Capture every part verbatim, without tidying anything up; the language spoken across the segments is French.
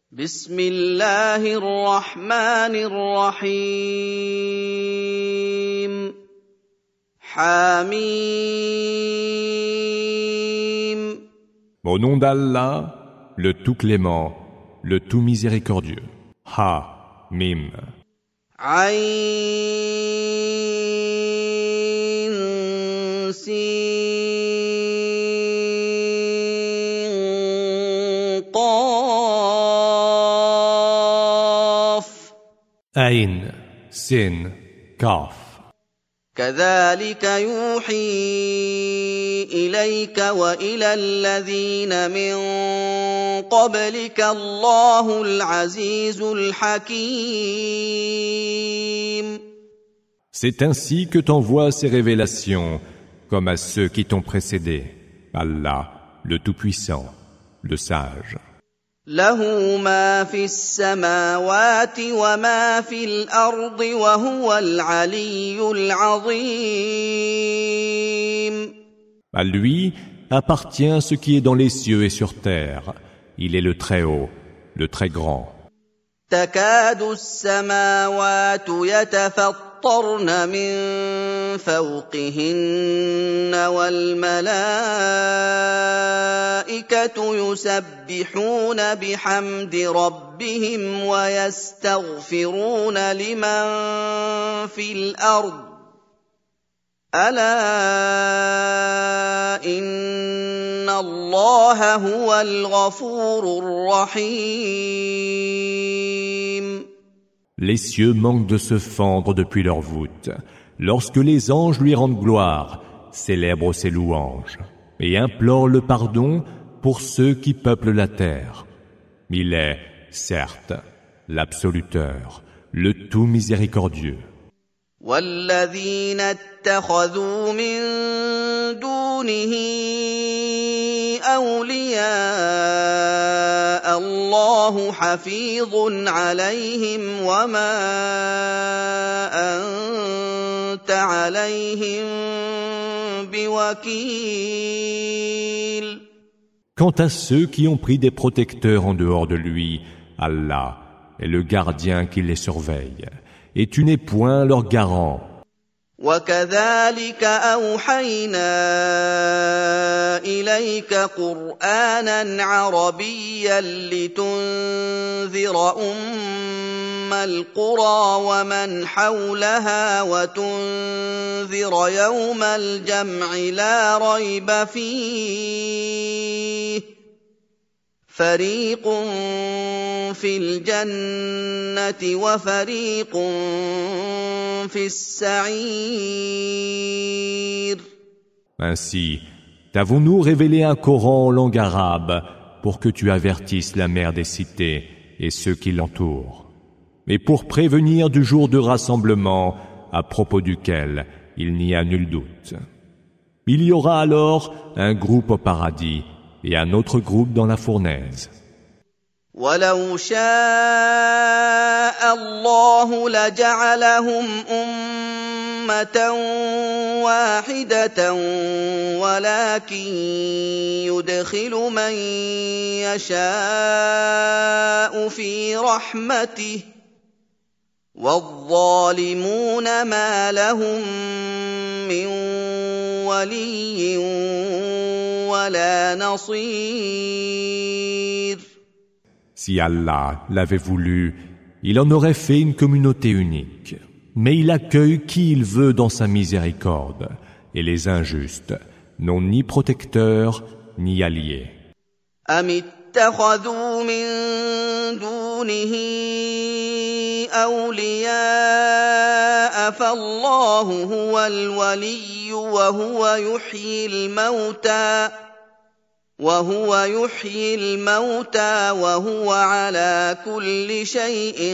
بسم الله الرحمن الرحيم حميم Au nom d'Allah, le tout clément, le tout miséricordieux. Ha, Mim. عين سين قاف Ain, Sin, Kaf. كذلك يوحي إليك وإلى الذين من قبلك الله العزيز الحكيم. C'est ainsi que t'envoie ces révélations, comme à ceux qui t'ont précédé. Allah, le Tout-Puissant, le Sage. له ما في السماوات وما في الأرض وهو العلي العظيم. À lui appartient ce qui est dans les cieux et sur terre. Il est le Très-Haut, le Très-Grand. تكاد السماوات يتفطرن من فوقهن والملائكة يسبحون بحمد ربهم ويستغفرون لمن في الأرض ألا إن الله هو الغفور الرحيم. Les cieux manquent de se fendre depuis leur voûte, lorsque les anges lui rendent gloire, célèbrent ses louanges, et implorent le pardon pour ceux qui peuplent la terre. Il est, certes, l'absoluteur, le tout miséricordieux. والذين اتخذوا من دونه أولياء الله حفيظ عليهم وما أنت عليهم بوكيل. Quant à ceux qui ont pris des protecteurs en dehors de lui, Allah est le gardien qui les surveille, et tu n'es point leur garant. وكذلك أوحينا إليك قرآنا عربيا لتنذر أم القرى ومن حولها وتنذر يوم الجمع لا ريب فيه فريق في الجنة وفريق في السعير. Ainsi, t'avons-nous révélé un Coran en langue arabe pour que tu avertisses la mère des cités et ceux qui l'entourent, et pour prévenir du jour de rassemblement à propos duquel il n'y a nul doute. Il y aura alors un groupe au paradis et un autre groupe dans la fournaise. ولو شاء الله لجعلهم أمة واحدة ولكن يدخل من يشاء في رحمته والظالمون ما لهم من ولي ولا نصير. Si Allah l'avait voulu, il en aurait fait une communauté unique. Mais il accueille qui il veut dans sa miséricorde, et les injustes n'ont ni protecteur ni allié. أم اتخذوا من دونه أولياء فالله هو الولي وهو يحيي الموتى وهو يحيي الموتى وهو على كل شيء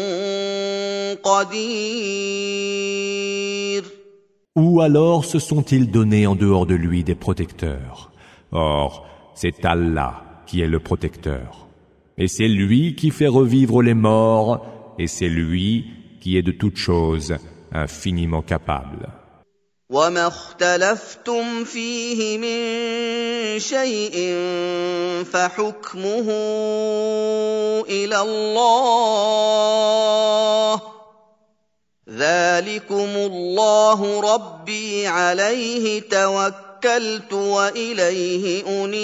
قدير. Ou alors se sont-ils donnés en dehors de lui des protecteurs? Or, c'est Allah qui est le protecteur. Et c'est lui qui fait revivre les morts, et c'est lui qui est de toutes choses infiniment capable. وما اختلفتم فيه من شيء فحكمه إلى الله ذلكم الله ربي عليه توكلت وإليه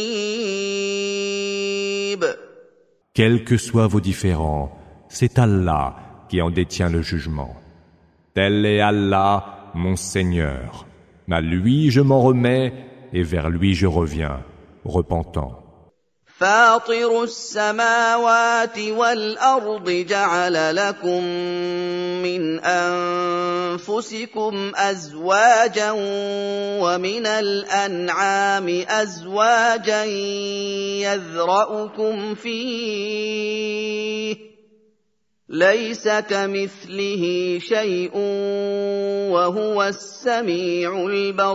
أنيب. Quels que soient vos différends, c'est Allah qui en détient le jugement. Tel est Allah, mon Seigneur. À lui je m'en remets et vers lui je reviens, repentant. فاطر السماوات والأرض جعل لكم من أنفسكم أزواجا ومن الأنعام أزواجا يذرأكم فيه ليس كمثله شيء وهو السميع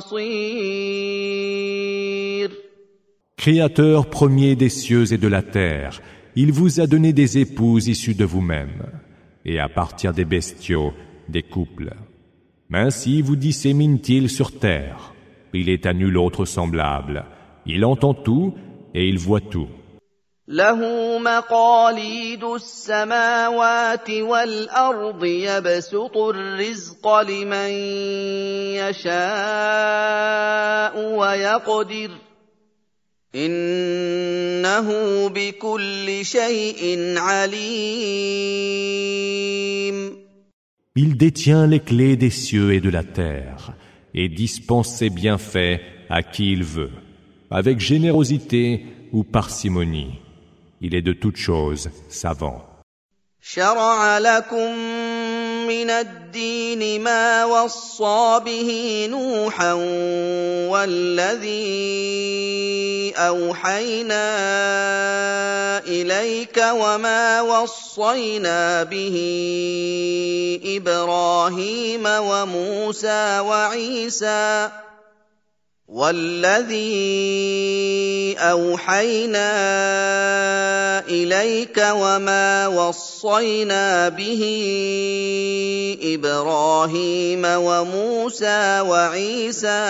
البصير. Créateur premier des cieux et de la terre, il vous a donné des épouses issues de vous-même, et à partir des bestiaux, des couples. Ainsi vous dissémine-t-il sur terre. Il est à nul autre semblable. Il entend tout et il voit tout. له مقاليد السماوات والأرض يبسط الرزق لمن يشاء ويقدر إنه بكل شيء عليم. Il détient les clés des cieux et de la terre et dispense ses bienfaits à qui il veut, avec générosité ou parcimonie. Il est de toutes choses savant. شرع لكم من الدين ما وصى به نوحا والذي أوحينا إليك وما وصينا به إبراهيم وموسى وعيسى والذي أوحينا إليك وما وصينا به إبراهيم وموسى وعيسى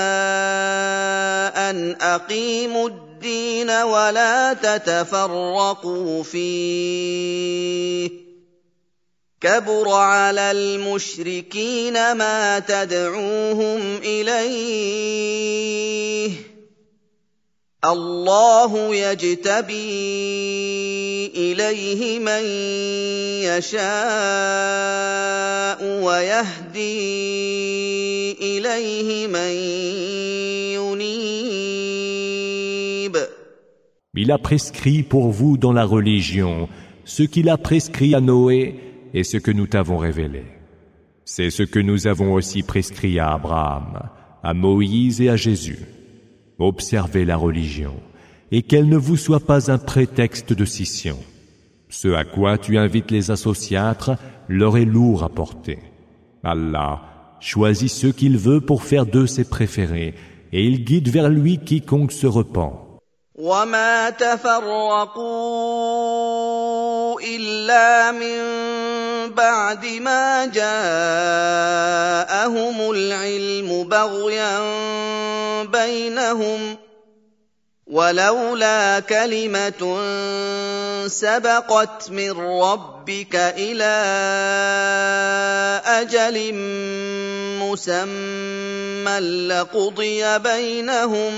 أن أقيموا الدين ولا تتفرقوا فيه كبر على المشركين ما تدعوهم إليه الله يجتبي إليه من يشاء ويهدي إليه من ينيب. Il a prescrit pour vous dans la religion ce qu'il a prescrit à Noé et ce que nous t'avons révélé. C'est ce que nous avons aussi prescrit à Abraham, à Moïse et à Jésus. Observez la religion, et qu'elle ne vous soit pas un prétexte de scission. Ce à quoi tu invites les associatres leur est lourd à porter. Allah choisit ceux qu'il veut pour faire d'eux ses préférés, et il guide vers lui quiconque se repent. وما تفرقوا إلا من بعد ما جاءهم العلم بغيا بينهم ولولا كلمة سبقت من ربك إلى أجل مسمى لقضي بينهم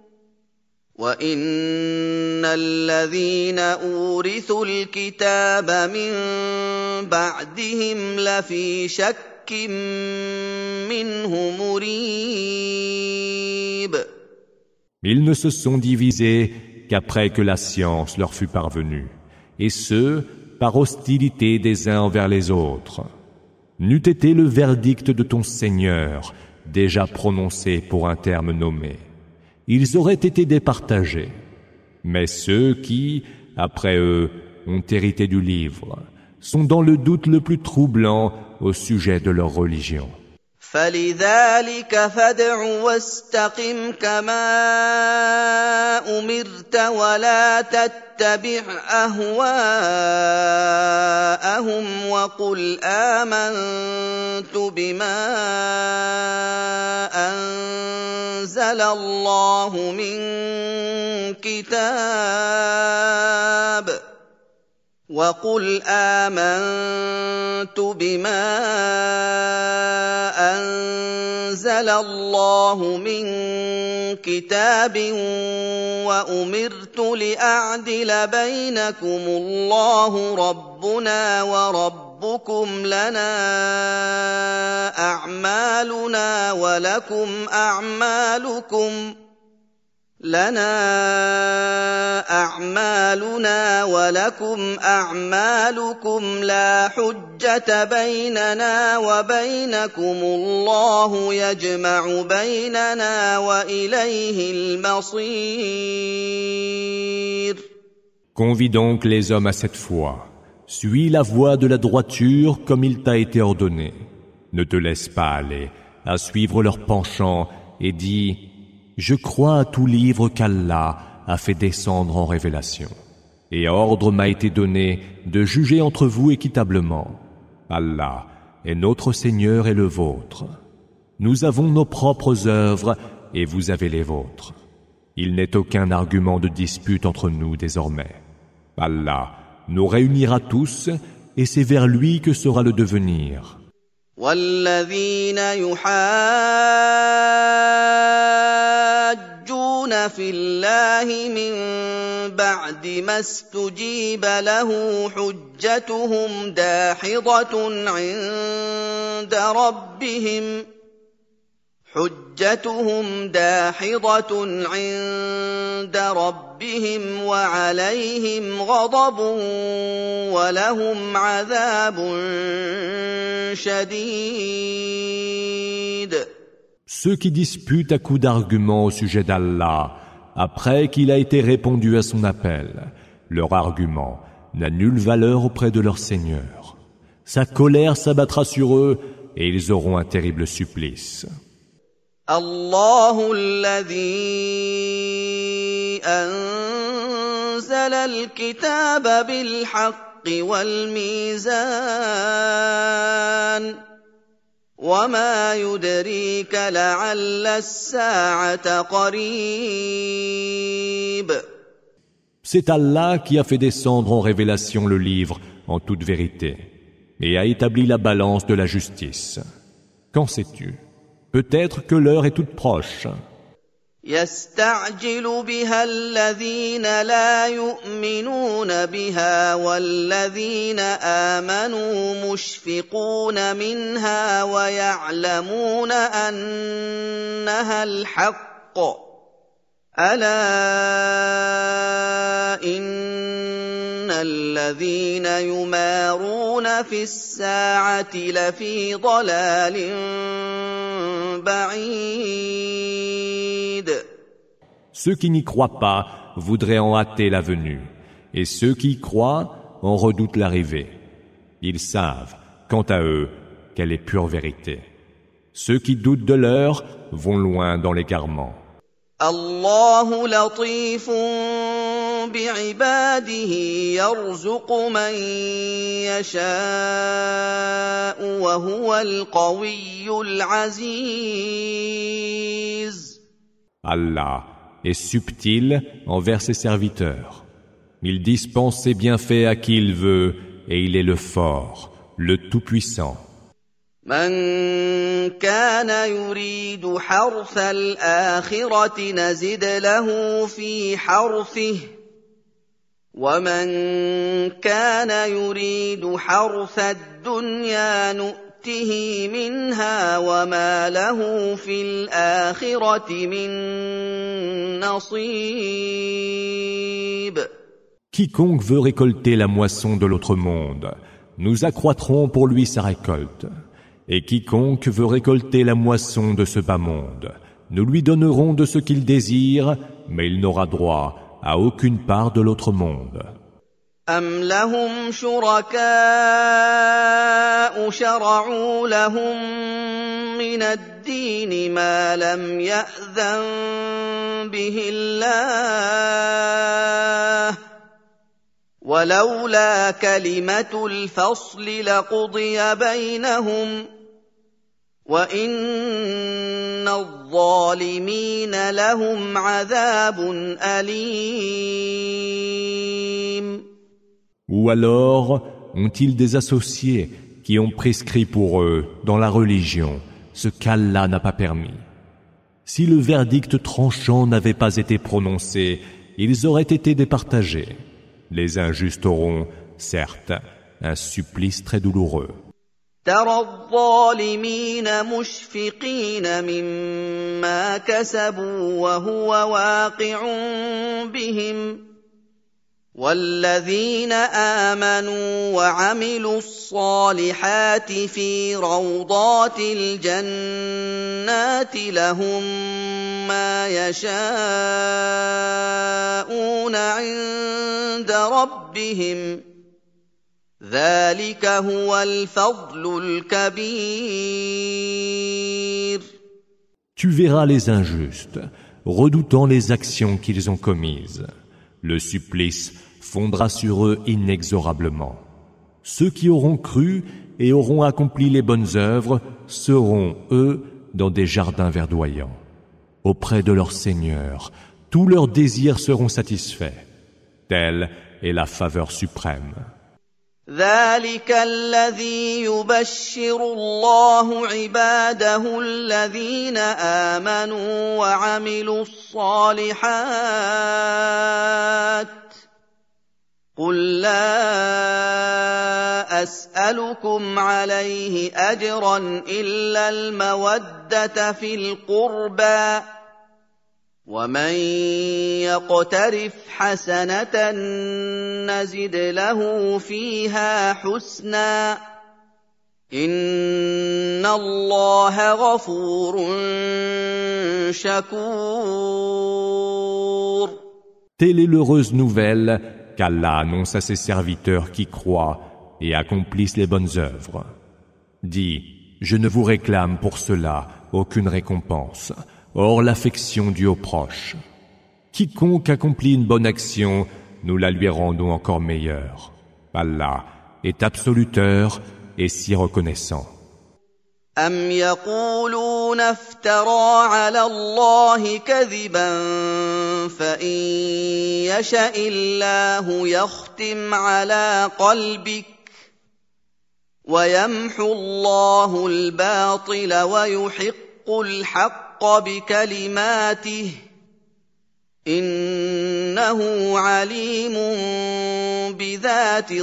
وَإِنَّ الَّذِينَ أُورِثُوا الْكِتَابَ مِن بَعْدِهِمْ لَفِي شَكٍّ مِّنْهُ مُرِيبٍ. Ils ne se sont divisés qu'après que la science leur fut parvenue, et ce, par hostilité des uns envers les autres. N'eût été le verdict de ton Seigneur déjà prononcé pour un terme nommé, ils auraient été départagés. Mais ceux qui, après eux, ont hérité du livre, sont dans le doute le plus troublant au sujet de leur religion. فَلِذَلِكَ فَادْعُ وَاسْتَقِمْ كَمَا أُمِرْتَ وَلَا تَتَّبِعْ أَهْوَاءَهُمْ وقل آمنت بما أنزل الله من كتاب وقل آمنت بما أنزل الله من كتاب وأمرت لأعدل بينكم الله ربنا وربكم لنا أعمالنا ولكم أعمالكم لنا أعمالنا ولكم أعمالكم لا حجة بيننا وبينكم الله يجمع بيننا وإليه المصير. Convie donc les hommes à cette foi. Suis la voie de la droiture comme il t'a été ordonné. Ne te laisse pas aller à suivre leurs penchants et dis: je crois à tout livre qu'Allah a fait descendre en révélation. Et ordre m'a été donné de juger entre vous équitablement. Allah est notre Seigneur et le vôtre. Nous avons nos propres œuvres et vous avez les vôtres. Il n'est aucun argument de dispute entre nous désormais. Allah nous réunira tous et c'est vers lui que sera le devenir. والذين يحاجون في الله من بعد ما استجيب له حجتهم داحضة عند ربهم حجتهم داحضة عند ربهم وعليهم غضب ولهم عذاب شديد. Ceux qui disputent à coups d'arguments au sujet d'Allah, après qu'il a été répondu à son appel, leur argument n'a nulle valeur auprès de leur Seigneur. Sa colère s'abattra sur eux et ils auront un terrible supplice. الله الذي أنزل الكتاب بالحق والميزان وما يدريك لعل الساعة قريب. C'est Allah qui a fait descendre en révélation le livre en toute vérité et a établi la balance de la justice. Qu'en sais-tu? Peut-être que l'heure est toute proche. يستعجل بها الذين لا يؤمنون بها والذين آمنوا مشفقون منها ويعلمون أنها الحق ألا إن الذين يمارون في الساعة لفي ضلال بعيد. Ceux qui n'y croient pas voudraient en hâter la venue, et ceux qui y croient en redoutent l'arrivée. Ils savent, quant à eux, qu'elle est pure vérité. Ceux qui doutent de l'heure vont loin dans l'égarement. الله لطيف بعباده يرزق من يشاء وهو القوي العزيز. Allah est subtil envers ses serviteurs. Il dispense ses bienfaits à qui il veut et il est le fort, le tout-puissant. من كان يريد حرث الآخرة نزد له في حرثه ومن كان يريد حرث الدنيا نؤته منها وما له في الآخرة من نصيب. Quiconque veut récolter la moisson de l'autre monde, nous accroîtrons pour lui sa récolte. Et quiconque veut récolter la moisson de ce bas monde, nous lui donnerons de ce qu'il désire, mais il n'aura droit à aucune part de l'autre monde. أَمْ لَهُمْ شُرَكَاءُ شَرَعُوا لَهُم مِّنَ الدِّينِ مَا لَمْ يَأْذَن بِهِ اللَّهُ ولولا كلمة الفصل لقضي بينهم وإن الظالمين لهم عذاب أليم. Ou alors ont-ils des associés qui ont prescrit pour eux dans la religion ce qu'Allah n'a pas permis? Si le verdict tranchant n'avait pas été prononcé, ils auraient été départagés. Les injustes auront, certes, un supplice très douloureux. ترى الظالمين مشفقين مما كسبوا وهو واقع بهم والذين آمنوا وعملوا الصالحات في روضات الجنات لهم ما يشاءون عند ربهم ذلك هو الفضل الكبير. Tu verras les injustes, redoutant les actions qu'ils ont commises. Le supplice fondra sur eux inexorablement. Ceux qui auront cru et auront accompli les bonnes œuvres seront, eux, dans des jardins verdoyants. Auprès de leur Seigneur, tous leurs désirs seront satisfaits. Telle est la faveur suprême. ذلك الذي يبشر الله عباده الذين آمنوا وعملوا الصالحات قل لا أسألكم عليه أجرا إلا المودة في القربى ومن يقترف حسنة نزد له فيها حسنا إن الله غفور شكور. Telle est l'heureuse nouvelle qu'Allah annonce à ses serviteurs qui croient et accomplissent les bonnes œuvres. Dis, je ne vous réclame pour cela aucune récompense. Or l'affection due aux proches. Quiconque accomplit une bonne action, nous la lui rendons encore meilleure. Allah est absoluteur et si reconnaissant. أم يقولون افترى على الله كذبا فإن يشأ الله يختم على قلبك ويمحو الله الباطل ويحق الحق بكلماته إنه عليم بذات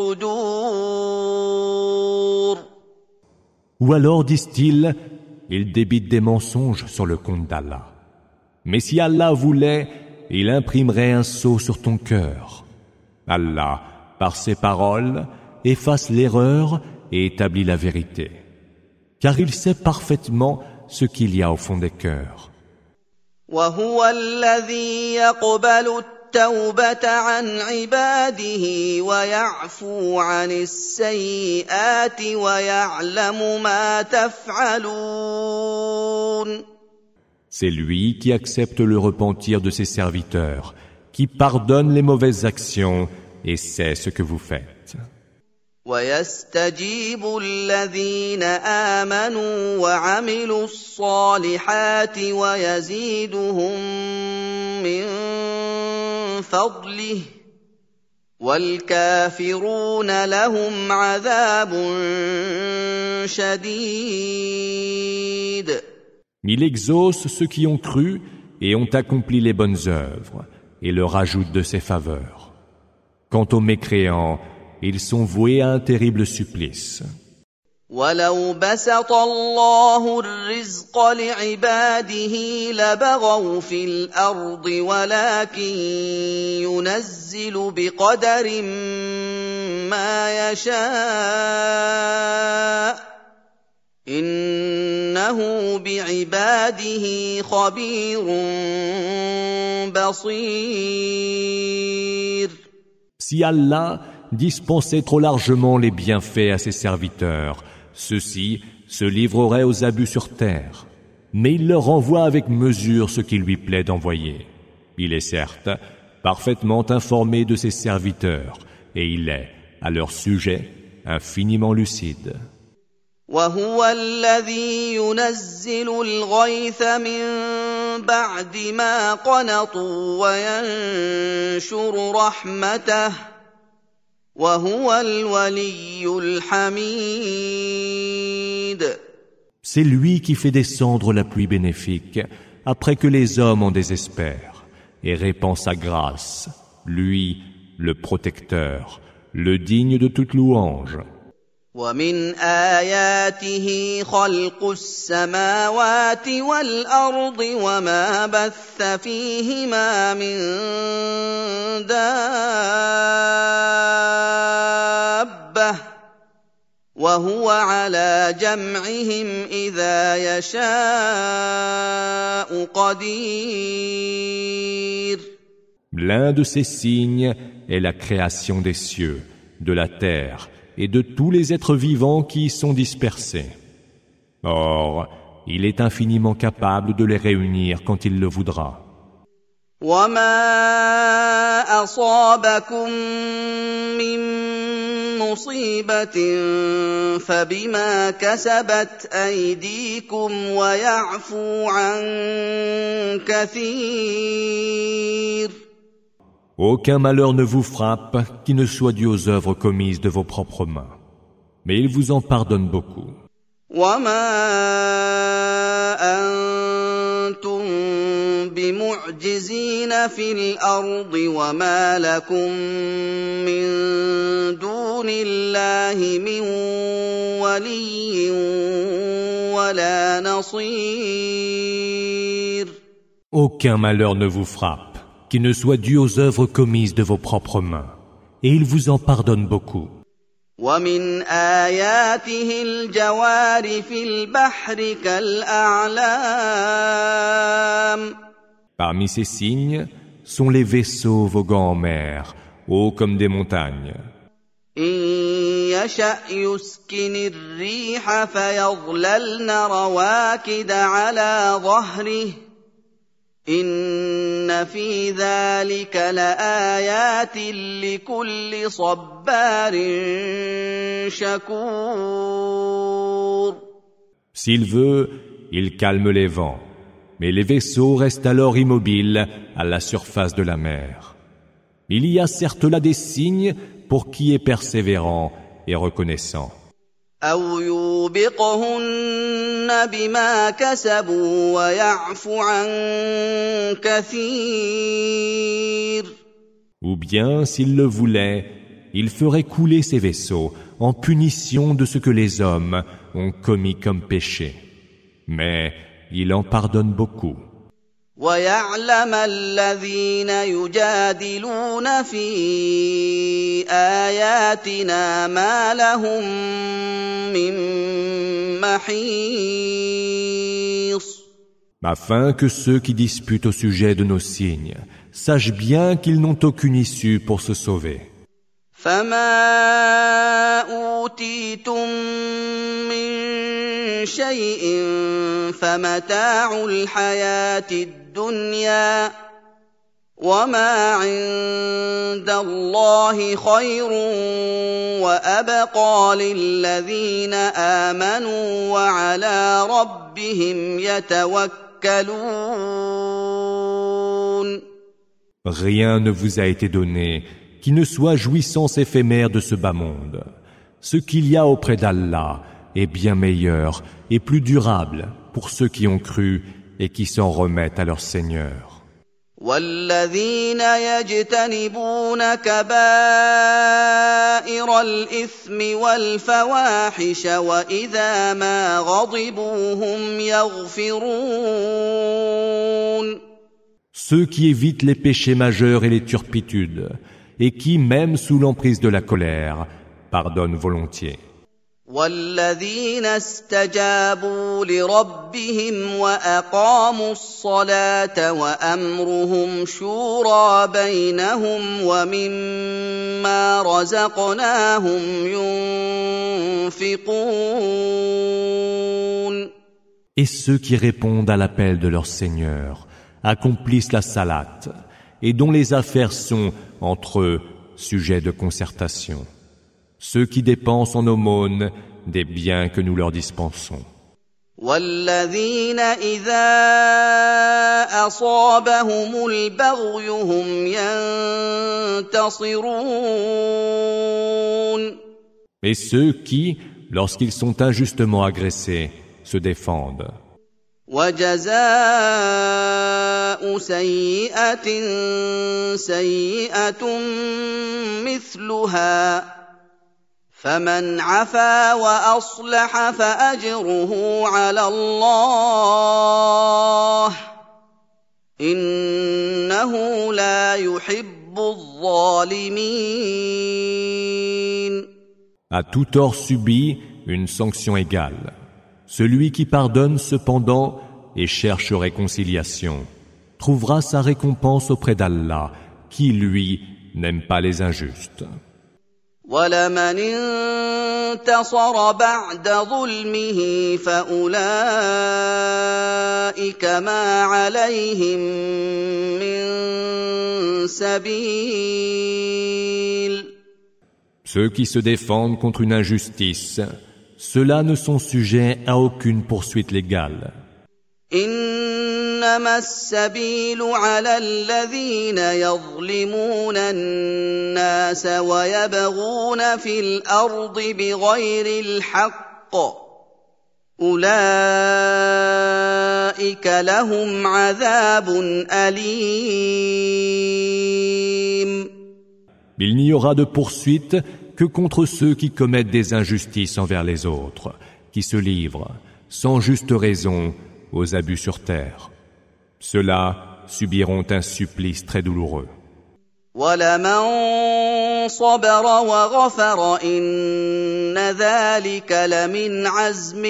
الصدور. Ou alors, disent-ils, ils débitent des mensonges sur le compte d'Allah. Mais si Allah voulait, il imprimerait un sceau sur ton cœur. Allah, par ses paroles, efface l'erreur et établit la vérité. Car il sait parfaitement ce qu'il y a au fond des cœurs. وهو الذي يقبل التوبة عن عباده ويعفو عن السيئات ويعلم ما تفعلون. C'est lui qui accepte le repentir de ses serviteurs, qui pardonne les mauvaises actions et sait ce que vous faites. ويستجيب الذين آمنوا وعملوا الصالحات ويزيدهم من فضله والكافرون لهم عذاب شديد. Il exauce ceux qui ont cru et ont accompli les bonnes œuvres et leur ajoute de ses faveurs. Quant aux mécréants, ils sont voués à un terrible supplice. وَلَوْ بَسَطَ اللَّهُ الرِّزْقَ لِعِبَادِهِ لَبَغَوْا فِي الْأَرْضِ وَلَكِن يُنَزِّلُ بِقَدَرٍ مَّا يَشَاءُ إِنَّهُ بِعِبَادِهِ خَبِيرٌ بَصِيرٌ. Si Allah dispensait trop largement les bienfaits à ses serviteurs, ceux-ci se livreraient aux abus sur terre. Mais il leur envoie avec mesure ce qu'il lui plaît d'envoyer. Il est certes parfaitement informé de ses serviteurs et il est, à leur sujet, infiniment lucide. وهو الذي ينزل الغيث من بعد ما قنطوا وينشر رحمته وهو الولي الحميد. C'est lui qui fait descendre la pluie bénéfique après que les hommes en désespèrent et répand sa grâce, lui, le protecteur, le digne de toute louange. ومن آياته خلق السماوات والأرض وما بث فيهما من دابة وهو على جمعهم إذا يشاء قدير. L'un de ces signes est la création des cieux, de la terre et de tous les êtres vivants qui y sont dispersés. Or, il est infiniment capable de les réunir quand il le voudra. وَمَا أَصَابَكُم مِّن مُّصِيبَةٍ فَبِمَا كَسَبَتْ أَيْدِيكُمْ وَيَعْفُو عَن كَثِيرٍ. Aucun malheur ne vous frappe qui ne soit dû aux œuvres commises de vos propres mains. Mais il vous en pardonne beaucoup. وَمَا أَنتُم بِمُعْجِزِينَ فِي الْأَرْضِ وَمَا لَكُم مِّن دُونِ اللَّهِ مِن وَلِيٍّ وَلَا نَصِيرٍ. Aucun malheur ne vous frappe qui ne soit dû aux œuvres commises de vos propres mains. Et il vous en pardonne beaucoup. وَمِنْ آيَاتِهِ الْجَوَارِ فِي الْبَحْرِ كَالْأَعْلَامِ. Parmi ces signes sont les vaisseaux voguant en mer, hauts comme des montagnes. إِن يَشَأْ يُسْكِنِ الرِّيحَ فَيَظْلَلْنَ رَوَاكِدَ عَلَى ظَهْرِهِ إِنَّ فِي ذَلِكَ لَآيَاتٍ لِكُلِّ صَبَّارٍ شَكُورٍ. S'il veut, il calme les vents, mais les vaisseaux restent alors immobiles à la surface de la mer. Il y a certes là des signes pour qui est persévérant et reconnaissant. أَوْ يُوبِقْهُنَّ بِمَا كَسَبُوا وَيَعْفُ عَن كَثِيرٍ. Ou bien, s'il le voulait, il ferait couler ces vaisseaux en punition de ce que les hommes ont commis comme péché. Mais il en pardonne beaucoup. وَيَعْلَمَ الَّذِينَ يُجَادِلُونَ فِي آيَاتِنَا مَا لَهُم مِّن مَّحِيصٍ. Afin que ceux qui disputent au sujet de nos signes sachent bien qu'ils n'ont aucune issue pour se sauver. فَمَا أُوتِيتُم مِّن شَيْءٍ فَمَتَاعُ الْحَيَاةِ الدُّنْيَا وَمَا عِندَ اللَّهِ خَيْرٌ وَأَبْقَىٰ لِلَّذِينَ آمَنُوا وَعَلَىٰ رَبِّهِمْ يَتَوَكَّلُونَ. Rien ne vous a été donné qui ne soit jouissance éphémère de ce bas monde. Ce qu'il y a auprès d'Allah est bien meilleur et plus durable pour ceux qui ont cru et qui s'en remettent à leur Seigneur. وَالَّذِينَ يَجْتَنِبُونَ كَبَائِرَ الْإِثْمِ وَالْفَوَاحِشَ وَإِذَا مَا غَضِبُوا هُمْ يَغْفِرُونَ. Ceux qui évitent les péchés majeurs et les turpitudes, et qui, même sous l'emprise de la colère, pardonnent volontiers. وَالَّذِينَ اسْتَجَابُوا لِرَبِّهِمْ وَأَقَامُوا الصَّلَاةَ وَأَمْرُهُمْ شُورَىٰ بَيْنَهُمْ وَمِمَّا رَزَقْنَاهُمْ يُنفِقُونَ. Et ceux qui répondent à l'appel de leur Seigneur accomplissent la salate, et dont les affaires sont, entre eux, sujet de concertation, ceux qui dépensent en aumône des biens que nous leur dispensons. والذين إذا أصابهم البغي هم ينتصرون. Et ceux qui, lorsqu'ils sont injustement agressés, se défendent. وجزاء سيئة سيئة مثلها فمن عفا وأصلح فأجره على الله إنه لا يحب الظالمين. À tout tort subi, une sanction égale. Celui qui pardonne cependant et cherche réconciliation trouvera sa récompense auprès d'Allah, qui lui n'aime pas les injustes. وَلَمَنِ انتَصَرَ بَعْدَ ظُلْمِهِ فَأُولَئِكَ مَا عَلَيْهِم مِّن سَبِيلٍ. Ceux qui se défendent contre une injustice, ceux-là ne sont sujets à aucune poursuite légale. إنما السبيل على الذين يظلمون الناس ويبغون في الأرض بغير الحق أولئك لهم عذاب أليم. Il n'y aura de poursuite que contre ceux qui commettent des injustices envers les autres, qui se livrent, sans juste raison, aux abus sur terre. Ceux-là subiront un supplice très douloureux. وَلَمَن صَبَرَ وَغَفَرَ إِنَّ ذَلِكَ لَمِنْ عَزْمِ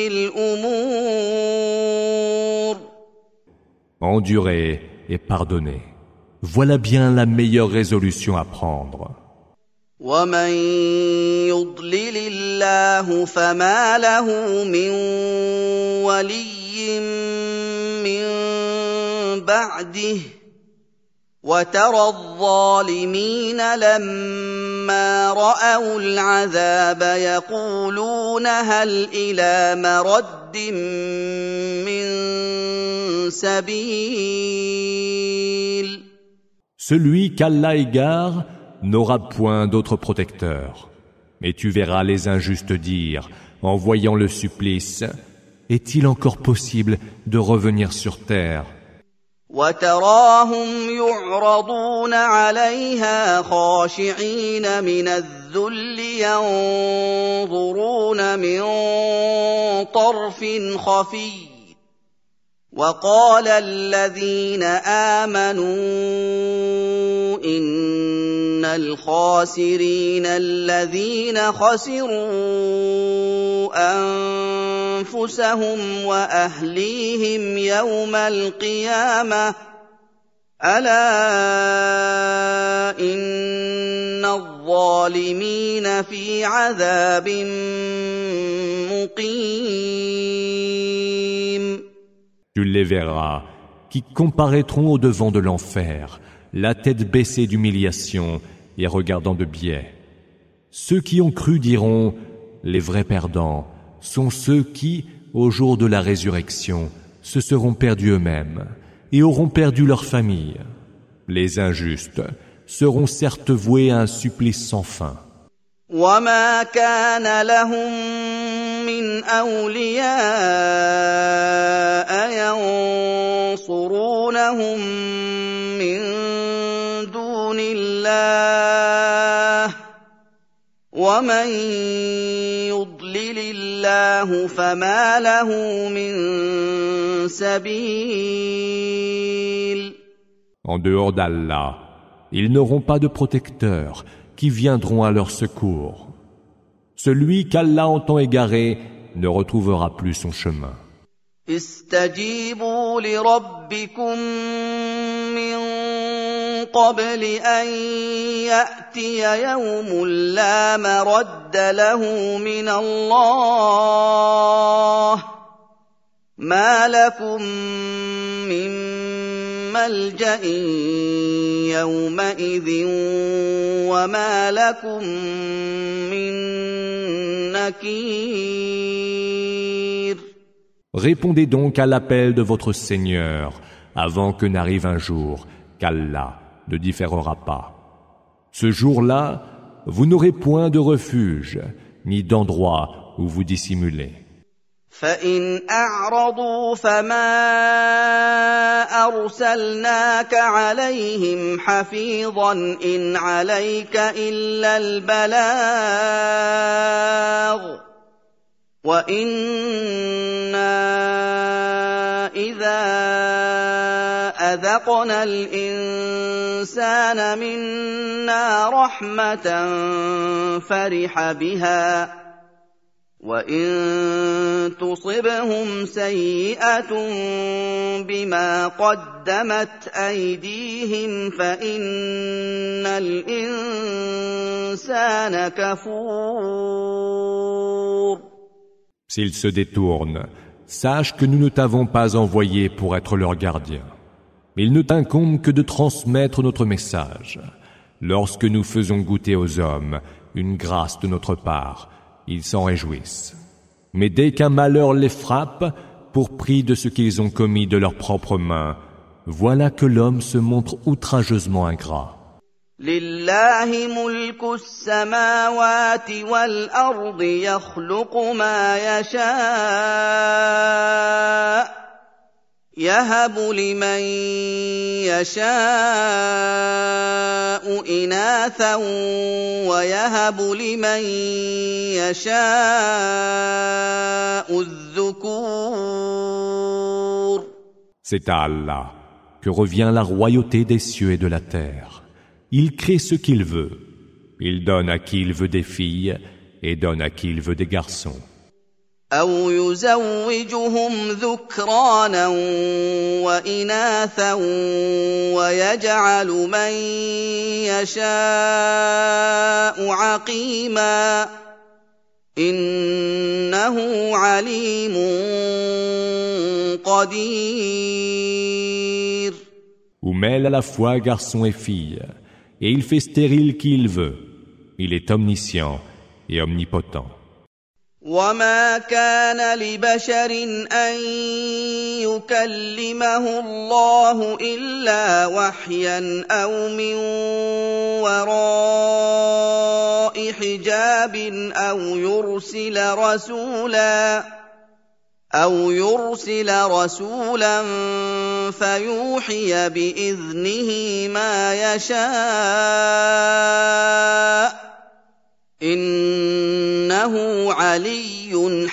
الْأُمُورِ. Endurer et pardonner. Voilà bien la meilleure résolution à prendre. وَمَن يُضْلِلِ اللَّهُ فَمَا لَهُ مِن وَلِيٍّ مِّن بَعْدِهِ وَتَرَى الظَّالِمِينَ لَمَّا رَأَوُا الْعَذَابَ يَقُولُونَ هَلْ إِلَىٰ مَرَدٍّ مِّن سَبِيلٍ. Celui qu'Allah égare n'aura point d'autre protecteur. Mais tu verras les injustes dire, en voyant le supplice, est-il encore possible de revenir sur terre? وَتَرَاهُمْ يُعْرَضُونَ عَلَيْهَا خَاشِعِينَ مِنَ الذُّلِّ يَنظُرُونَ مِن طَرْفٍ خَفِيٍّ وَقَالَ الَّذِينَ آمَنُوا إِنَّ الْخَاسِرِينَ الَّذِينَ خَسِرُوا أَنفُسَهُمْ وَأَهْلِيهِمْ يَوْمَ الْقِيَامَةِ أَلَا إِنَّ الظَّالِمِينَ فِي عَذَابٍ مُقِيمٍ. Tu les verras, qui comparaîtront au devant de l'enfer, la tête baissée d'humiliation et regardant de biais. Ceux qui ont cru diront, les vrais perdants sont ceux qui, au jour de la résurrection, se seront perdus eux-mêmes et auront perdu leur famille. Les injustes seront certes voués à un supplice sans fin. وَمَا كَانَ لَهُم مِّنْ أَوْلِيَاءَ يَنصُرُونَهُم مِّن دُونِ اللَّهِ وَمَن يُضْلِلِ اللَّهُ فَمَا لَهُ مِن سَبِيلٍ. En dehors d'Allah, ils n'auront pas de protecteurs qui viendront à leur secours. Celui qu'Allah entend égarer ne retrouvera plus son chemin. استجيبوا لربكم من قبل أن يأتي يوم لا مرد له من الله ما لكم من ملجأ يومئذ وما لكم من نكير. Répondez donc à l'appel de votre Seigneur avant que n'arrive un jour qu'Allah ne différera pas. Ce jour-là, vous n'aurez point de refuge ni d'endroit où vous dissimuler. فإن أعرضوا فما أرسلناك عليهم حفيظا إن عليك إلا البلاغ وإنا إذا أذقنا الإنسان منا رحمة فرح بها وَإِن تُصِبْهُمْ سَيِّئَةٌ بِمَا قَدَّمَتْ أَيْدِيهِمْ فَإِنَّ الْإِنسَانَ كَفُورٌ. S'ils se détournent, sache que nous ne t'avons pas envoyé pour être leur gardien. Il ne t'incombe que de transmettre notre message. Lorsque nous faisons goûter aux hommes une grâce de notre part, ils s'en réjouissent. Mais dès qu'un malheur les frappe, pour prix de ce qu'ils ont commis de leurs propres mains, voilà que l'homme se montre outrageusement ingrat. لله ملك السماوات والأرض يخلق ما يشاء يهب لمن يشاء إناثا ويهب لمن يشاء الذكور. C'est à Allah que revient la royauté des cieux et de la terre. Il crée ce qu'il veut. Il donne à qui il veut des filles et donne à qui il veut des garçons. أَوْ يُزَوِّجُهُمْ ذُكْرَانًا وَإِنَاثًا وَيَجْعَلُ مَن يَشَاءُ عَقِيمًا إِنَّهُ عَلِيمٌ قَدِيرٌ. Ou mêle à la fois garçons et filles, et il fait stérile qui il veut. Il est omniscient et omnipotent. وَمَا كَانَ لِبَشَرٍ أَن يُكَلِّمَهُ اللَّهُ إِلَّا وَحْيًا أَوْ مِن وَرَاءِ حِجَابٍ أَوْ يُرْسِلَ رَسُولًا أَوْ يُرْسِلَ رَسُولًا فَيُوحِيَ بِإِذْنِهِ مَا يَشَاءُ إِنَّهُ عَلِيٌّ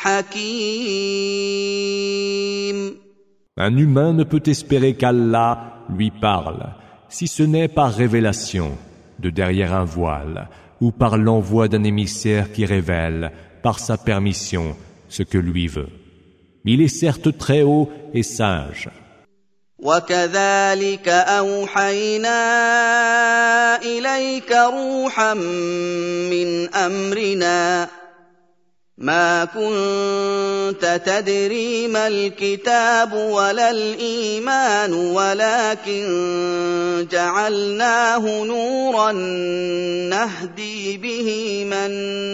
حَكِيمٌ. Un humain ne peut espérer qu'Allah lui parle, si ce n'est par révélation, de derrière un voile, ou par l'envoi d'un émissaire qui révèle, par sa permission, ce que lui veut. Il est certes très haut et sage. وَكَذَلِكَ أَوْحَيْنَا إِلَيْكَ رُوحًا مِّنْ أَمْرِنَا مَا كُنتَ تَدْرِي مَا الْكِتَابُ وَلَا الْإِيمَانُ وَلَكِن جَعَلْنَاهُ نُورًا نَّهْدِي بِهِ مَن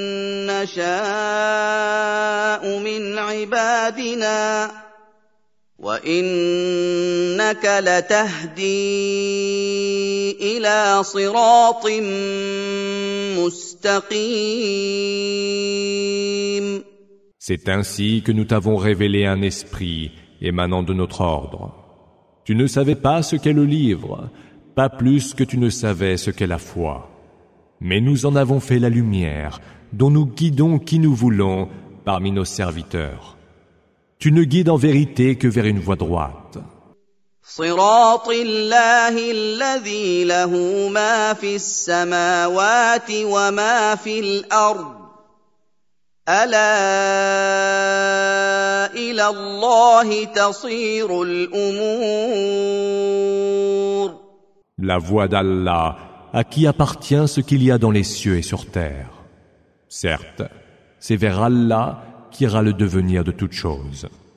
نَّشَاءُ مِنْ عِبَادِنَا وَإِنَّكَ لَتَهْدِي إِلَىٰ صِرَاطٍ مُّسْتَقِيمٍ. C'est ainsi que nous t'avons révélé un esprit émanant de notre ordre. Tu ne savais pas ce qu'est le livre, pas plus que tu ne savais ce qu'est la foi. Mais nous en avons fait la lumière, dont nous guidons qui nous voulons parmi nos serviteurs. Tu ne guides en vérité que vers une voie droite. صراط الله الذي له ما في السماوات وما في الأرض ألا إلى الله تصير الأمور. La voie d'Allah, à qui appartient ce qu'il y a dans les cieux et sur terre. Certes, c'est vers Allah qu'ira le devenir de toutes choses.